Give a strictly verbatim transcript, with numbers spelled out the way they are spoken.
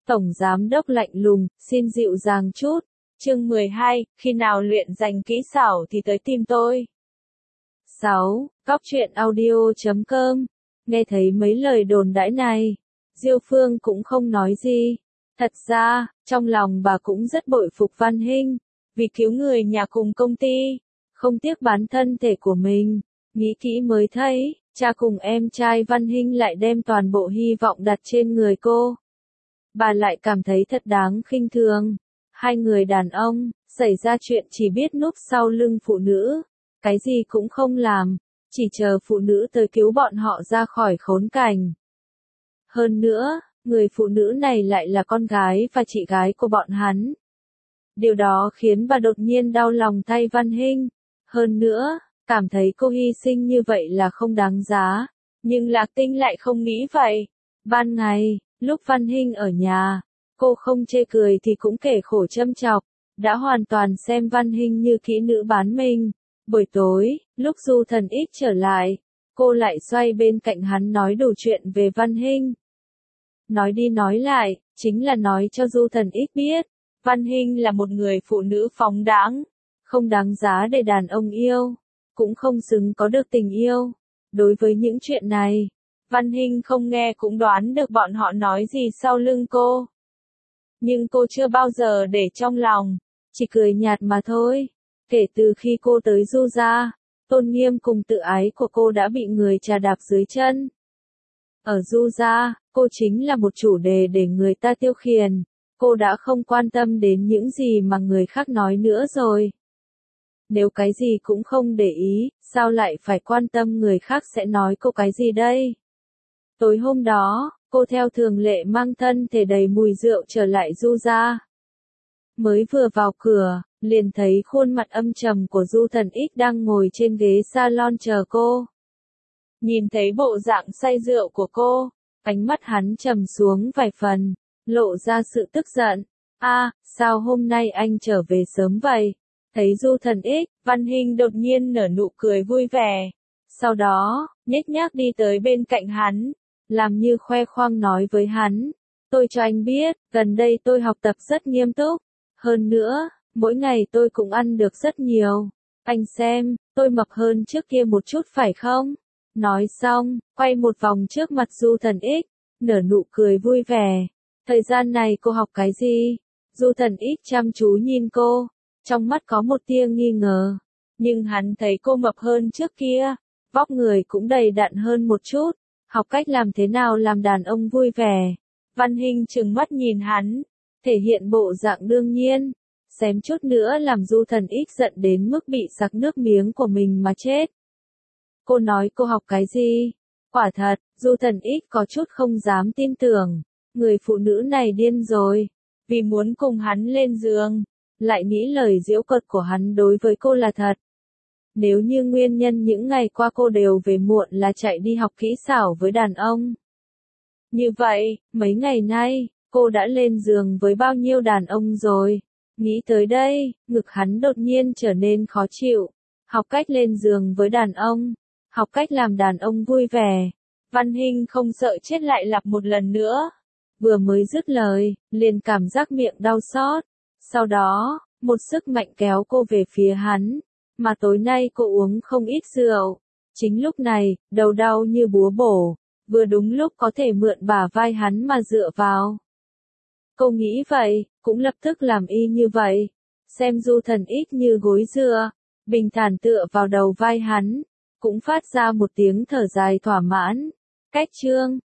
Tổng giám đốc lạnh lùng, xin dịu dàng chút. Chương mười hai, khi nào luyện giành kỹ xảo thì tới tìm tôi. sáu. Góc truyện audio chấm com. Nghe thấy mấy lời đồn đãi này, Diêu Phương cũng không nói gì. Thật ra, trong lòng bà cũng rất bội phục Văn Hinh, vì cứu người nhà cùng công ty, không tiếc bán thân thể của mình. Nghĩ kỹ mới thấy, cha cùng em trai Văn Hinh lại đem toàn bộ hy vọng đặt trên người cô. Bà lại cảm thấy thật đáng khinh thường. Hai người đàn ông, xảy ra chuyện chỉ biết núp sau lưng phụ nữ, cái gì cũng không làm, chỉ chờ phụ nữ tới cứu bọn họ ra khỏi khốn cảnh. Hơn nữa, người phụ nữ này lại là con gái và chị gái của bọn hắn. Điều đó khiến bà đột nhiên đau lòng thay Văn Hinh. Hơn nữa, cảm thấy cô hy sinh như vậy là không đáng giá. Nhưng Lạc Tinh lại không nghĩ vậy. Ban ngày, lúc Văn Hinh ở nhà, cô không chê cười thì cũng kể khổ châm chọc, đã hoàn toàn xem Văn Hinh như kỹ nữ bán mình. Buổi tối, lúc Du Thần X trở lại, cô lại xoay bên cạnh hắn nói đủ chuyện về Văn Hinh. Nói đi nói lại, chính là nói cho Du Thần X biết, Văn Hinh là một người phụ nữ phóng đãng, không đáng giá để đàn ông yêu, cũng không xứng có được tình yêu. Đối với những chuyện này, Văn Hinh không nghe cũng đoán được bọn họ nói gì sau lưng cô. Nhưng cô chưa bao giờ để trong lòng, chỉ cười nhạt mà thôi. Kể từ khi cô tới Du gia, tôn nghiêm cùng tự ái của cô đã bị người trà đạp dưới chân. Ở Du gia, cô chính là một chủ đề để người ta tiêu khiển, cô đã không quan tâm đến những gì mà người khác nói nữa rồi. Nếu cái gì cũng không để ý, sao lại phải quan tâm người khác sẽ nói cô cái gì đây? Tối hôm đó, cô theo thường lệ mang thân thể đầy mùi rượu trở lại Du gia. Mới vừa vào cửa, liền thấy khuôn mặt âm trầm của Du Thần X đang ngồi trên ghế salon chờ cô. Nhìn thấy bộ dạng say rượu của cô, ánh mắt hắn trầm xuống vài phần, lộ ra sự tức giận. A, sao hôm nay anh trở về sớm vậy? Thấy Du Thần X, Văn Hinh đột nhiên nở nụ cười vui vẻ. Sau đó, nhếch nhác đi tới bên cạnh hắn, làm như khoe khoang nói với hắn. Tôi cho anh biết, gần đây tôi học tập rất nghiêm túc. Hơn nữa, mỗi ngày tôi cũng ăn được rất nhiều. Anh xem, tôi mập hơn trước kia một chút phải không? Nói xong, quay một vòng trước mặt Du Thần X, nở nụ cười vui vẻ. Thời gian này cô học cái gì? Du Thần X chăm chú nhìn cô, trong mắt có một tia nghi ngờ. Nhưng hắn thấy cô mập hơn trước kia, vóc người cũng đầy đặn hơn một chút. Học cách làm thế nào làm đàn ông vui vẻ. Văn Hinh trừng mắt nhìn hắn, thể hiện bộ dạng đương nhiên, xém chút nữa làm Du Thần X giận đến mức bị sặc nước miếng của mình mà chết. Cô nói cô học cái gì? Quả thật, Du Thần X có chút không dám tin tưởng, người phụ nữ này điên rồi, vì muốn cùng hắn lên giường, lại nghĩ lời giễu cợt của hắn đối với cô là thật. Nếu như nguyên nhân những ngày qua cô đều về muộn là chạy đi học kỹ xảo với đàn ông. Như vậy, mấy ngày nay, cô đã lên giường với bao nhiêu đàn ông rồi? Nghĩ tới đây, ngực hắn đột nhiên trở nên khó chịu. Học cách lên giường với đàn ông, học cách làm đàn ông vui vẻ. Văn Hinh không sợ chết lại lặp một lần nữa. Vừa mới dứt lời, liền cảm giác miệng đau xót. Sau đó, một sức mạnh kéo cô về phía hắn. Mà tối nay cô uống không ít rượu. Chính lúc này, đầu đau như búa bổ. Vừa đúng lúc có thể mượn bả vai hắn mà dựa vào. Cô nghĩ vậy, cũng lập tức làm y như vậy. Xem Du Thần X như gối dựa, bình thản tựa vào đầu vai hắn, cũng phát ra một tiếng thở dài thỏa mãn. Cách chương